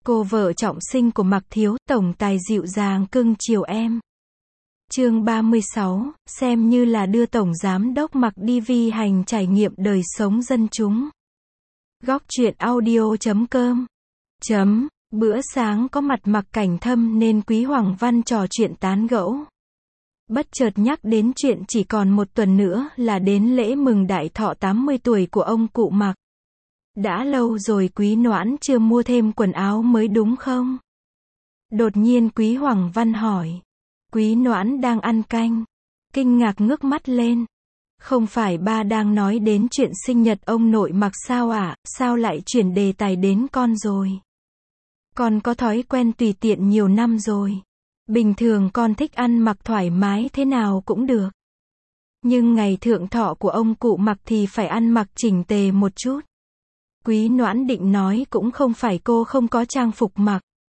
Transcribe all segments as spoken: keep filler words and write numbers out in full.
Cô vợ trọng sinh của Mạc Thiếu, tổng tài dịu dàng cưng chiều em. Chương ba mươi sáu, xem như là đưa tổng giám đốc Mạc đi vi hành trải nghiệm đời sống dân chúng. Góc truyện audio chấm com. Chấm, bữa sáng có mặt Mạc Cảnh Thâm nên Quý Hoàng Văn trò chuyện tán gẫu. Bất chợt nhắc đến chuyện chỉ còn một tuần nữa là đến lễ mừng đại thọ tám mươi tuổi của ông cụ Mạc. Đã lâu rồi Quý Noãn chưa mua thêm quần áo mới đúng không? Đột nhiên Quý Hoàng Văn hỏi. Quý Noãn đang ăn canh. Kinh ngạc ngước mắt lên. Không phải ba đang nói đến chuyện sinh nhật ông nội Mạc sao ạ, à? Sao lại chuyển đề tài đến con rồi? Con có thói quen tùy tiện nhiều năm rồi. Bình thường con thích ăn mặc thoải mái thế nào cũng được. Nhưng ngày thượng thọ của ông cụ Mạc thì phải ăn mặc chỉnh tề một chút. Quý Noãn định nói cũng không phải cô không có trang phục mặc.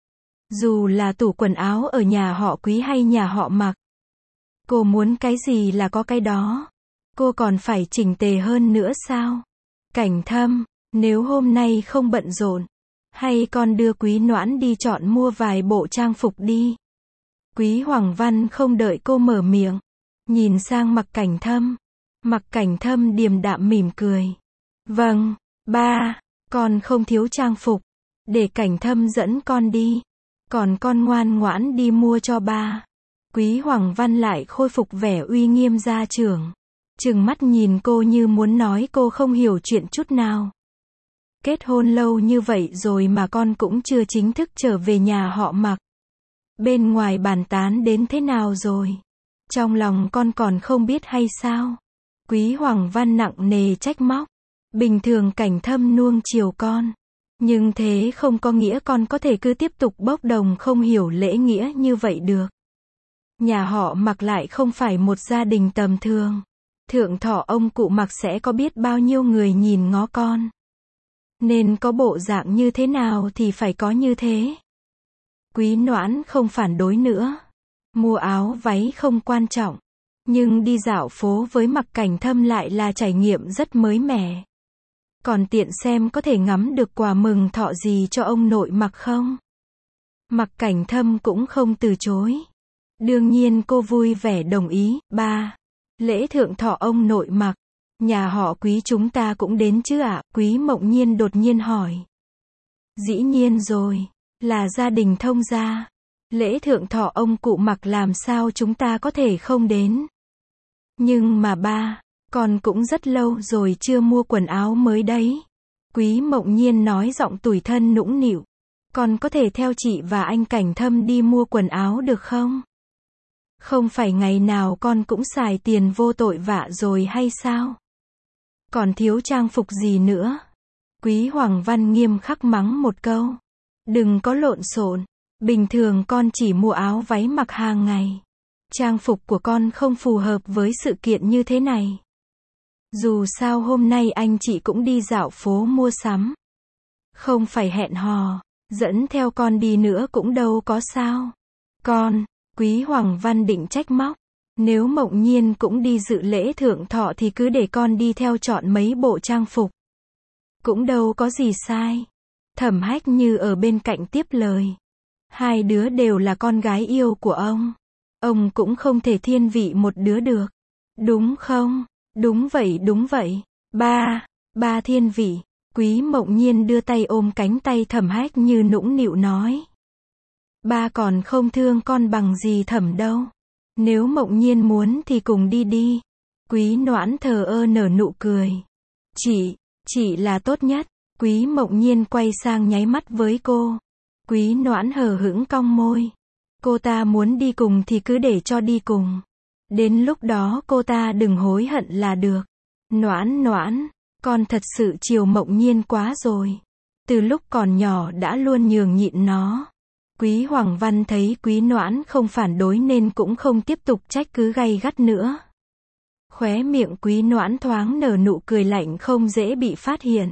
Dù là tủ quần áo ở nhà họ Quý hay nhà họ Mạc. Cô muốn cái gì là có cái đó. Cô còn phải chỉnh tề hơn nữa sao? Cảnh Thâm, nếu hôm nay không bận rộn, hay con đưa Quý Noãn đi chọn mua vài bộ trang phục đi. Quý Hoàng Văn không đợi cô mở miệng. Nhìn sang Mạc Cảnh Thâm. Mạc Cảnh Thâm điềm đạm mỉm cười. Vâng, ba, con không thiếu trang phục. Để Cảnh Thâm dẫn con đi. Còn con ngoan ngoãn đi mua cho ba. Quý Hoàng Văn lại khôi phục vẻ uy nghiêm gia trưởng. Trừng mắt nhìn cô như muốn nói cô không hiểu chuyện chút nào. Kết hôn lâu như vậy rồi mà con cũng chưa chính thức trở về nhà họ Mạc. Bên ngoài bàn tán đến thế nào rồi? Trong lòng con còn không biết hay sao? Quý Hoàng Văn nặng nề trách móc. Bình thường Cảnh Thâm nuông chiều con. Nhưng thế không có nghĩa con có thể cứ tiếp tục bốc đồng không hiểu lễ nghĩa như vậy được. Nhà họ Mạc lại không phải một gia đình tầm thường. Thượng thọ ông cụ Mạc sẽ có biết bao nhiêu người nhìn ngó con. Nên có bộ dạng như thế nào thì phải có như thế. Quý Noãn không phản đối nữa. Mua áo váy không quan trọng. Nhưng đi dạo phố với Mạc Cảnh Thâm lại là trải nghiệm rất mới mẻ. Còn tiện xem có thể ngắm được quà mừng thọ gì cho ông nội Mạc không? Mạc Cảnh Thâm cũng không từ chối. Đương nhiên cô vui vẻ đồng ý. Ba, lễ thượng thọ ông nội Mạc, nhà họ Quý chúng ta cũng đến chứ ạ? À? Quý Mộng Nhiên đột nhiên hỏi. Dĩ nhiên rồi, là gia đình thông gia. Lễ thượng thọ ông cụ Mạc làm sao chúng ta có thể không đến? Nhưng mà ba, con cũng rất lâu rồi chưa mua quần áo mới đấy. Quý Mộng Nhiên nói giọng tủi thân nũng nịu. Con có thể theo chị và anh Cảnh Thâm đi mua quần áo được không? Không phải ngày nào con cũng xài tiền vô tội vạ rồi hay sao? Còn thiếu trang phục gì nữa? Quý Hoàng Văn nghiêm khắc mắng một câu. Đừng có lộn xộn. Bình thường con chỉ mua áo váy mặc hàng ngày. Trang phục của con không phù hợp với sự kiện như thế này. Dù sao hôm nay anh chị cũng đi dạo phố mua sắm. Không phải hẹn hò, dẫn theo con đi nữa cũng đâu có sao. Con, Quý Hoàng Văn định trách móc. Nếu Mộng Nhiên cũng đi dự lễ thượng thọ thì cứ để con đi theo chọn mấy bộ trang phục. Cũng đâu có gì sai. Thẩm Hách Như ở bên cạnh tiếp lời. Hai đứa đều là con gái yêu của ông. Ông cũng không thể thiên vị một đứa được. Đúng không? Đúng vậy đúng vậy. Ba, ba thiên vị. Quý Mộng Nhiên đưa tay ôm cánh tay Thẩm Hách Như nũng nịu nói. Ba còn không thương con bằng gì Thẩm đâu. Nếu Mộng Nhiên muốn thì cùng đi đi. Quý Noãn thờ ơ nở nụ cười. Chị, chị là tốt nhất. Quý Mộng Nhiên quay sang nháy mắt với cô. Quý Noãn hờ hững cong môi. Cô ta muốn đi cùng thì cứ để cho đi cùng. Đến lúc đó cô ta đừng hối hận là được. Noãn Noãn, con thật sự chiều Mộng Nhiên quá rồi. Từ lúc còn nhỏ đã luôn nhường nhịn nó. Quý Hoàng Văn thấy Quý Noãn không phản đối nên cũng không tiếp tục trách cứ gay gắt nữa. Khóe miệng Quý Noãn thoáng nở nụ cười lạnh không dễ bị phát hiện.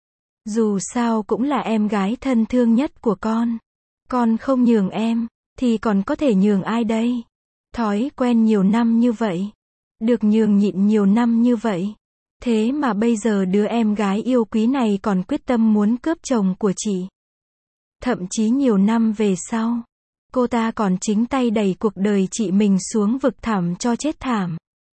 Dù sao cũng là em gái thân thương nhất của con. Con không nhường em, thì còn có thể nhường ai đây? Thói quen nhiều năm như vậy. Được nhường nhịn nhiều năm như vậy. Thế mà bây giờ đứa em gái yêu quý này còn quyết tâm muốn cướp chồng của chị. Thậm chí nhiều năm về sau, cô ta còn chính tay đẩy cuộc đời chị mình xuống vực thẳm cho chết thảm.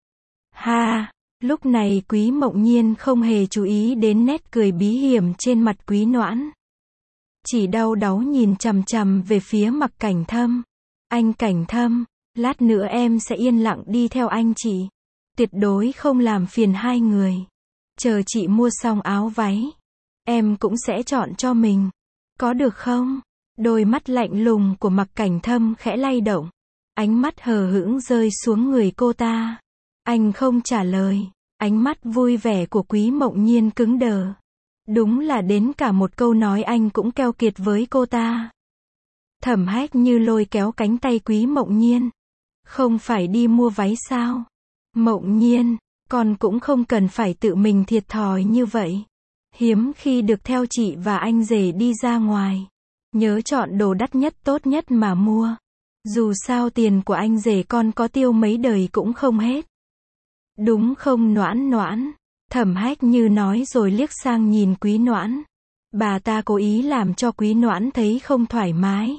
Ha, lúc này Quý Mộng Nhiên không hề chú ý đến nét cười bí hiểm trên mặt Quý Noãn. Chỉ đau đáu nhìn chằm chằm về phía Mặc Cảnh Thâm. Anh Cảnh Thâm, lát nữa em sẽ yên lặng đi theo anh chị. Tuyệt đối không làm phiền hai người. Chờ chị mua xong áo váy, em cũng sẽ chọn cho mình. Có được không? Đôi mắt lạnh lùng của Mặc Cảnh Thâm khẽ lay động. Ánh mắt hờ hững rơi xuống người cô ta. Anh không trả lời. Ánh mắt vui vẻ của Quý Mộng Nhiên cứng đờ. Đúng là đến cả một câu nói anh cũng keo kiệt với cô ta. Thẩm Hách Như lôi kéo cánh tay Quý Mộng Nhiên. Không phải đi mua váy sao? Mộng Nhiên, con cũng không cần phải tự mình thiệt thòi như vậy. Hiếm khi được theo chị và anh rể đi ra ngoài. Nhớ chọn đồ đắt nhất tốt nhất mà mua. Dù sao tiền của anh rể con có tiêu mấy đời cũng không hết. Đúng không Noãn Noãn? Thẩm Hách Như nói rồi liếc sang nhìn Quý Noãn. Bà ta cố ý làm cho Quý Noãn thấy không thoải mái.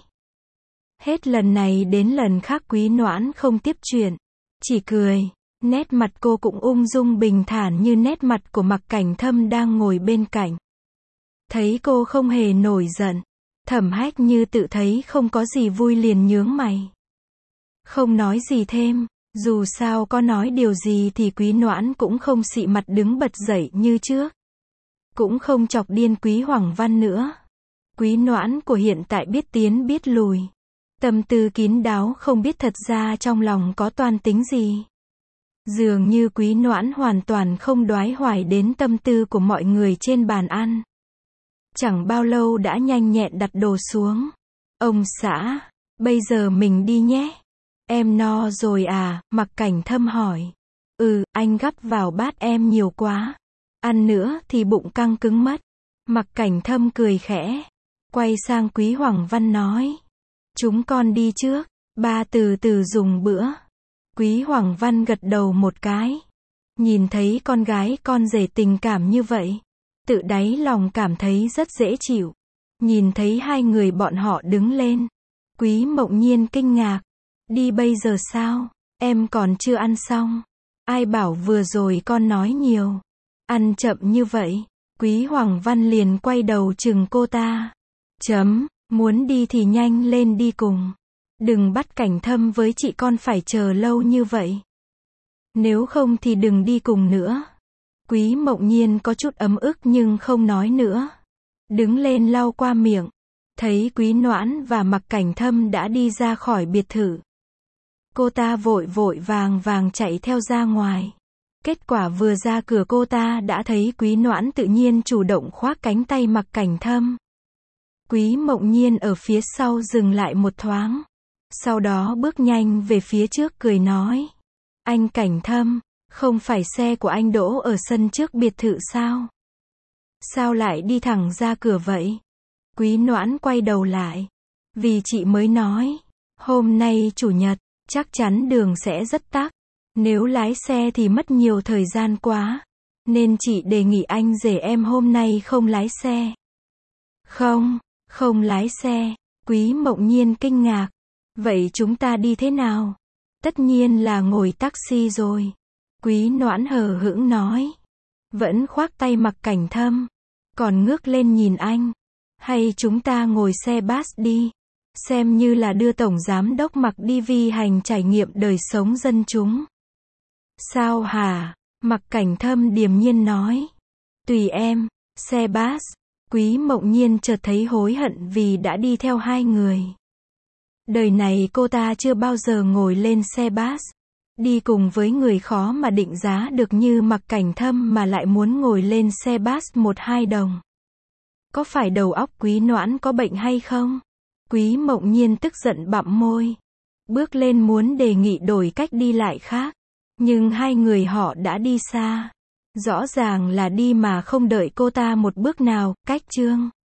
Hết lần này đến lần khác Quý Noãn không tiếp chuyện. Chỉ cười. Nét mặt cô cũng ung dung bình thản như nét mặt của Mặc Cảnh Thâm đang ngồi bên cạnh. Thấy cô không hề nổi giận. Thẩm Hách Như tự thấy không có gì vui liền nhướng mày. Không nói gì thêm. Dù sao có nói điều gì thì Quý Noãn cũng không xị mặt đứng bật dậy như trước. Cũng không chọc điên Quý Hoàng Văn nữa. Quý Noãn của hiện tại biết tiến biết lùi. Tâm tư kín đáo không biết thật ra trong lòng có toan tính gì. Dường như Quý Noãn hoàn toàn không đoái hoài đến tâm tư của mọi người trên bàn ăn. Chẳng bao lâu đã nhanh nhẹn đặt đồ xuống. Ông xã, bây giờ mình đi nhé. Em no rồi à? Mặc Cảnh Thâm hỏi. Ừ, anh gắp vào bát em nhiều quá. Ăn nữa thì bụng căng cứng mất. Mặc Cảnh Thâm cười khẽ. Quay sang Quý Hoàng Văn nói. Chúng con đi trước. Ba từ từ dùng bữa. Quý Hoàng Văn gật đầu một cái. Nhìn thấy con gái con rể tình cảm như vậy. Tự đáy lòng cảm thấy rất dễ chịu. Nhìn thấy hai người bọn họ đứng lên. Quý Mộng Nhiên kinh ngạc. Đi bây giờ sao? Em còn chưa ăn xong. Ai bảo vừa rồi con nói nhiều. Ăn chậm như vậy. Quý Hoàng Văn liền quay đầu chừng cô ta. Chấm, muốn đi thì nhanh lên đi cùng. Đừng bắt Cảnh Thâm với chị con phải chờ lâu như vậy. Nếu không thì đừng đi cùng nữa. Quý Mộng Nhiên có chút ấm ức nhưng không nói nữa. Đứng lên lau qua miệng. Thấy Quý Noãn và Mặc Cảnh Thâm đã đi ra khỏi biệt thự. Cô ta vội vội vàng vàng chạy theo ra ngoài. Kết quả vừa ra cửa cô ta đã thấy Quý Noãn tự nhiên chủ động khoác cánh tay Mặc Cảnh Thâm. Quý Mộng Nhiên ở phía sau dừng lại một thoáng. Sau đó bước nhanh về phía trước cười nói. Anh Cảnh Thâm, không phải xe của anh đỗ ở sân trước biệt thự sao? Sao lại đi thẳng ra cửa vậy? Quý Noãn quay đầu lại. Vì chị mới nói. Hôm nay chủ nhật, chắc chắn đường sẽ rất tắc. Nếu lái xe thì mất nhiều thời gian quá. Nên chị đề nghị anh rể em hôm nay không lái xe. Không, không lái xe. Quý Mộng Nhiên kinh ngạc. Vậy chúng ta đi thế nào? Tất nhiên là ngồi taxi rồi. Quý Noãn hờ hững nói. Vẫn khoác tay Mặc Cảnh Thâm. Còn ngước lên nhìn anh. Hay chúng ta ngồi xe bus đi. Xem như là đưa Tổng Giám Đốc Mặc đi vi hành trải nghiệm đời sống dân chúng. Sao hả? Mặc Cảnh Thâm điềm nhiên nói. Tùy em. Xe bus. Quý Mộng Nhiên chợt thấy hối hận vì đã đi theo hai người. Đời này cô ta chưa bao giờ ngồi lên xe bus. Đi cùng với người khó mà định giá được như Mặc Cảnh Thâm mà lại muốn ngồi lên xe bus một hai đồng. Có phải đầu óc Quý Noãn có bệnh hay không? Quý Mộng Nhiên tức giận bặm môi. Bước lên muốn đề nghị đổi cách đi lại khác. Nhưng hai người họ đã đi xa. Rõ ràng là đi mà không đợi cô ta một bước nào, cách chương.